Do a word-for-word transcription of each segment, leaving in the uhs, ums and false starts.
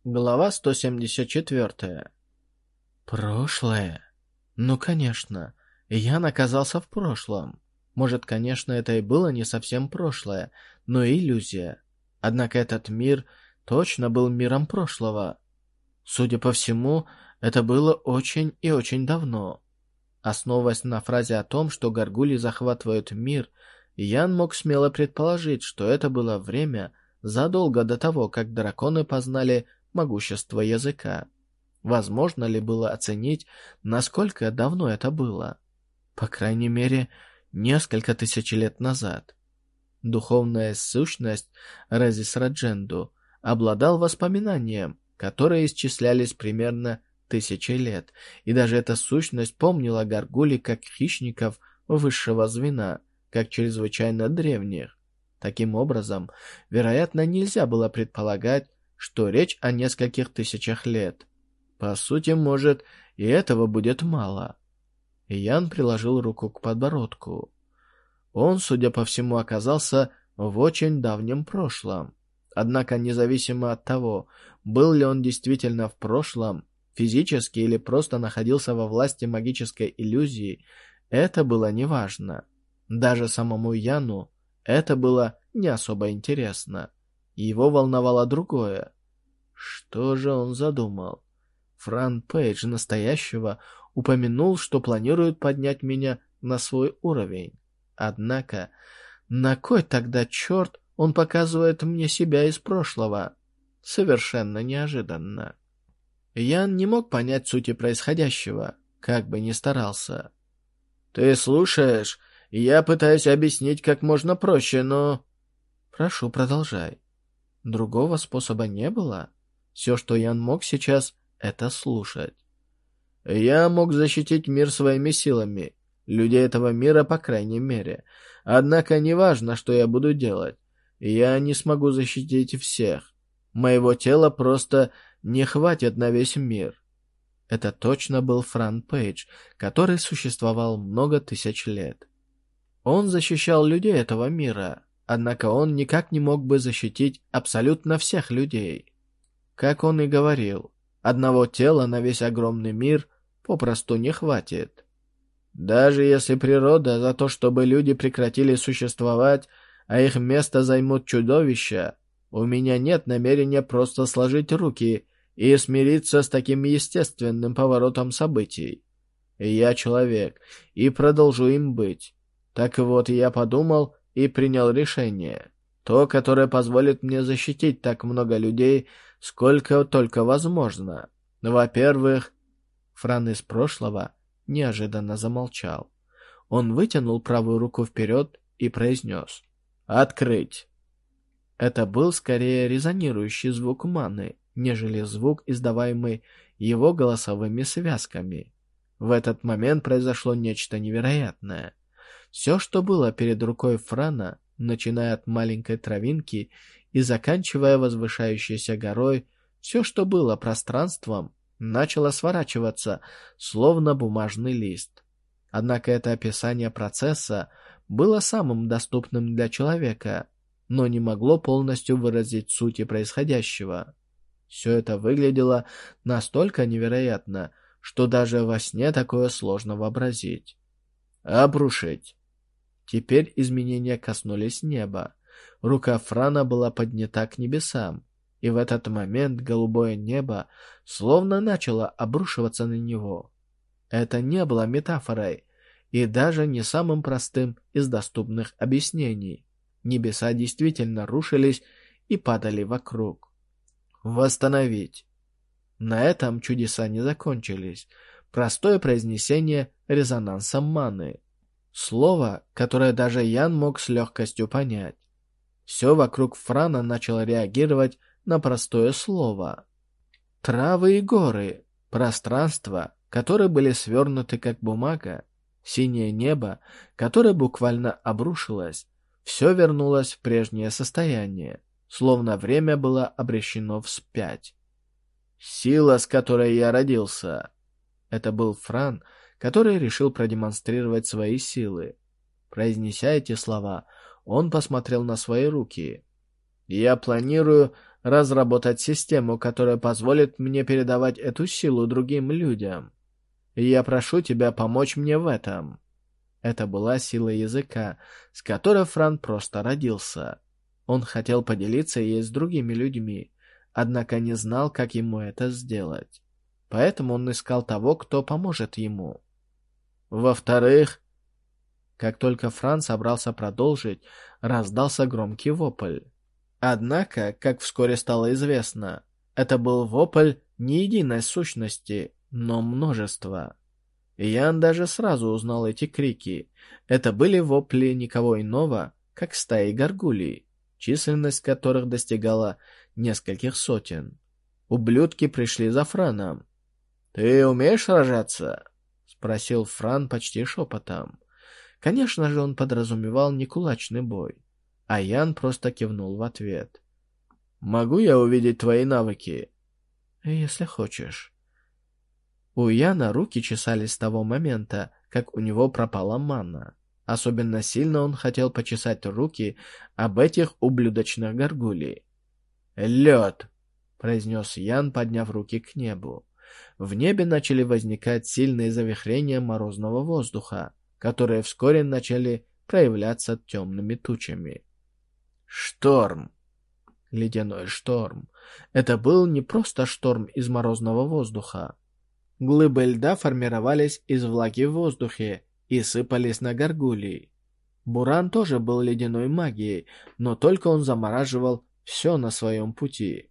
Глава сто семьдесят четыре. Прошлое. Ну, конечно. Ян оказался в прошлом. Может, конечно, это и было не совсем прошлое, но иллюзия. Однако этот мир точно был миром прошлого. Судя по всему, это было очень и очень давно. Основываясь на фразе о том, что горгульи захватывают мир, Ян мог смело предположить, что это было время задолго до того, как драконы познали могущество языка. Возможно ли было оценить, насколько давно это было? По крайней мере, несколько тысяч лет назад. Духовная сущность Резис Радженду обладал воспоминанием, которые исчислялись примерно тысячи лет, и даже эта сущность помнила горгулей как хищников высшего звена, как чрезвычайно древних. Таким образом, вероятно, нельзя было предполагать, что речь о нескольких тысячах лет. По сути, может, и этого будет мало. Ян приложил руку к подбородку. Он, судя по всему, оказался в очень давнем прошлом. Однако, независимо от того, был ли он действительно в прошлом, физически или просто находился во власти магической иллюзии, это было неважно. Даже самому Яну это было не особо интересно. Его волновало другое. Что же он задумал? Фран Пейдж настоящего упомянул, что планирует поднять меня на свой уровень. Однако, на кой тогда черт он показывает мне себя из прошлого? Совершенно неожиданно. Ян не мог понять сути происходящего, как бы ни старался. «Ты слушаешь? Я пытаюсь объяснить как можно проще, но...» «Прошу, продолжай». Другого способа не было. Все, что Ян мог сейчас, это слушать. «Я мог защитить мир своими силами, людей этого мира, по крайней мере. Однако неважно, что я буду делать. Я не смогу защитить всех. Моего тела просто не хватит на весь мир». Это точно был Фран Пейдж, который существовал много тысяч лет. Он защищал людей этого мира, однако он никак не мог бы защитить абсолютно всех людей. Как он и говорил, одного тела на весь огромный мир попросту не хватит. Даже если природа за то, чтобы люди прекратили существовать, а их место займут чудовища, у меня нет намерения просто сложить руки и смириться с таким естественным поворотом событий. Я человек и продолжу им быть. Так вот, я подумал и принял решение. То, которое позволит мне защитить так много людей, сколько только возможно. Во-первых, Фран из прошлого неожиданно замолчал. Он вытянул правую руку вперед и произнес: «Открыть!» Это был скорее резонирующий звук маны, нежели звук, издаваемый его голосовыми связками. В этот момент произошло нечто невероятное. Все, что было перед рукой Франа, начиная от маленькой травинки и заканчивая возвышающейся горой, все, что было пространством, начало сворачиваться, словно бумажный лист. Однако это описание процесса было самым доступным для человека, но не могло полностью выразить сути происходящего. Все это выглядело настолько невероятно, что даже во сне такое сложно вообразить. Обрушить. Теперь изменения коснулись неба. Рука Франа была поднята к небесам, и в этот момент голубое небо словно начало обрушиваться на него. Это не было метафорой и даже не самым простым из доступных объяснений. Небеса действительно рушились и падали вокруг. Восстановить. На этом чудеса не закончились. Простое произнесение резонанса маны. Слово, которое даже Ян мог с легкостью понять. Все вокруг Франа начало реагировать на простое слово. Травы и горы, пространство, которые были свернуты как бумага, синее небо, которое буквально обрушилось, все вернулось в прежнее состояние, словно время было обращено вспять. «Сила, с которой я родился!» Это был Фран, который решил продемонстрировать свои силы. Произнеся эти слова, он посмотрел на свои руки. «Я планирую разработать систему, которая позволит мне передавать эту силу другим людям. И я прошу тебя помочь мне в этом». Это была сила языка, с которой Фран просто родился. Он хотел поделиться ей с другими людьми, однако не знал, как ему это сделать. Поэтому он искал того, кто поможет ему. Во-вторых, как только Фран собрался продолжить, раздался громкий вопль. Однако, как вскоре стало известно, это был вопль не единой сущности, но множества. Ян даже сразу узнал эти крики. Это были вопли никого иного, как стаи горгулей, численность которых достигала нескольких сотен. Ублюдки пришли за Франом. «Ты умеешь сражаться?» — спросил Фран почти шепотом. Конечно же, он подразумевал не кулачный бой, а Ян просто кивнул в ответ. «Могу я увидеть твои навыки?» «Если хочешь». У Яна руки чесались с того момента, как у него пропала манна. Особенно сильно он хотел почесать руки об этих ублюдочных горгулей. «Лед!» — произнес Ян, подняв руки к небу. В небе начали возникать сильные завихрения морозного воздуха, которые вскоре начали проявляться темными тучами. Шторм. Ледяной шторм. Это был не просто шторм из морозного воздуха. Глыбы льда формировались из влаги в воздухе и сыпались на горгулей. Буран тоже был ледяной магией, но только он замораживал все на своем пути.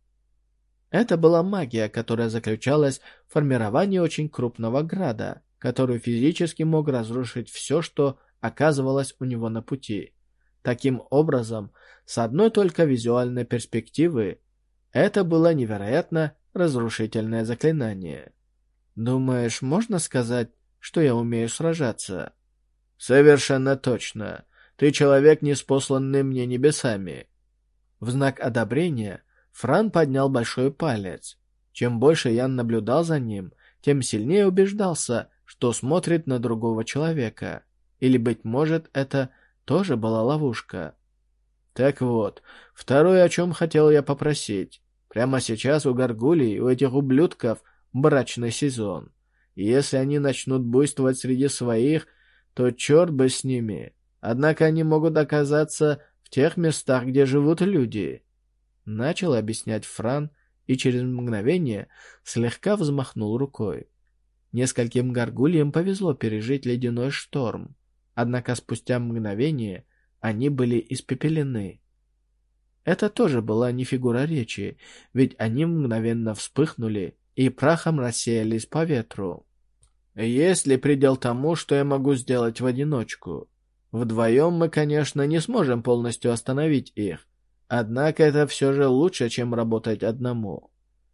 Это была магия, которая заключалась в формировании очень крупного града, который физически мог разрушить все, что оказывалось у него на пути. Таким образом, с одной только визуальной перспективы, это было невероятно разрушительное заклинание. «Думаешь, можно сказать, что я умею сражаться?» «Совершенно точно. Ты человек, ниспосланный мне небесами». В знак одобрения Фран поднял большой палец. Чем больше Ян наблюдал за ним, тем сильнее убеждался, что смотрит на другого человека. Или, быть может, это тоже была ловушка. Так вот, второе, о чем хотел я попросить. Прямо сейчас у горгулей, у этих ублюдков, брачный сезон. И если они начнут буйствовать среди своих, то черт бы с ними. Однако они могут оказаться в тех местах, где живут люди. Начал объяснять Фран и через мгновение слегка взмахнул рукой. Нескольким горгульям повезло пережить ледяной шторм, однако спустя мгновение они были испепелены. Это тоже была не фигура речи, ведь они мгновенно вспыхнули и прахом рассеялись по ветру. Есть ли предел тому, что я могу сделать в одиночку? Вдвоем мы, конечно, не сможем полностью остановить их, однако это все же лучше, чем работать одному.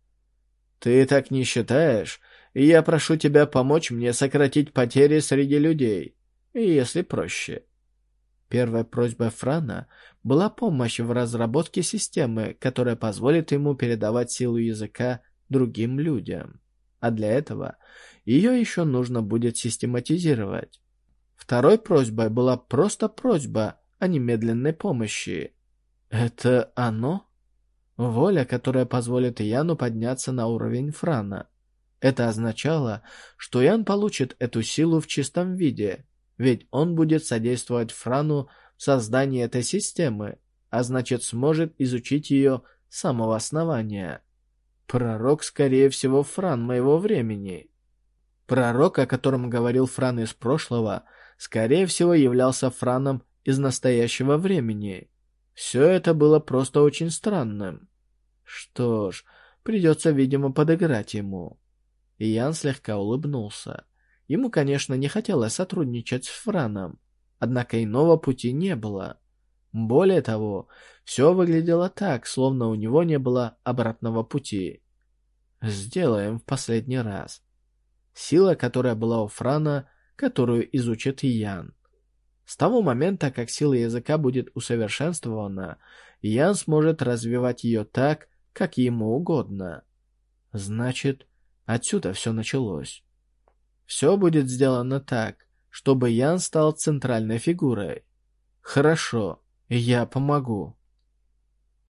Ты так не считаешь? И я прошу тебя помочь мне сократить потери среди людей, если проще. Первой просьбой Франа была помощь в разработке системы, которая позволит ему передавать силу языка другим людям. А для этого ее еще нужно будет систематизировать. Второй просьбой была просто просьба о немедленной помощи. Это оно? Воля, которая позволит Яну подняться на уровень Франа. Это означало, что Ян получит эту силу в чистом виде, ведь он будет содействовать Франу в создании этой системы, а значит сможет изучить ее с самого основания. Пророк, скорее всего, Фран моего времени. Пророк, о котором говорил Фран из прошлого, скорее всего являлся Франом из настоящего времени. Все это было просто очень странным. Что ж, придется, видимо, подыграть ему. И Ян слегка улыбнулся. Ему, конечно, не хотелось сотрудничать с Франом, однако иного пути не было. Более того, все выглядело так, словно у него не было обратного пути. Сделаем в последний раз. Сила, которая была у Франа, которую изучит Ян. С того момента, как сила языка будет усовершенствована, Ян сможет развивать ее так, как ему угодно. Значит, отсюда все началось. Все будет сделано так, чтобы Ян стал центральной фигурой. Хорошо, я помогу.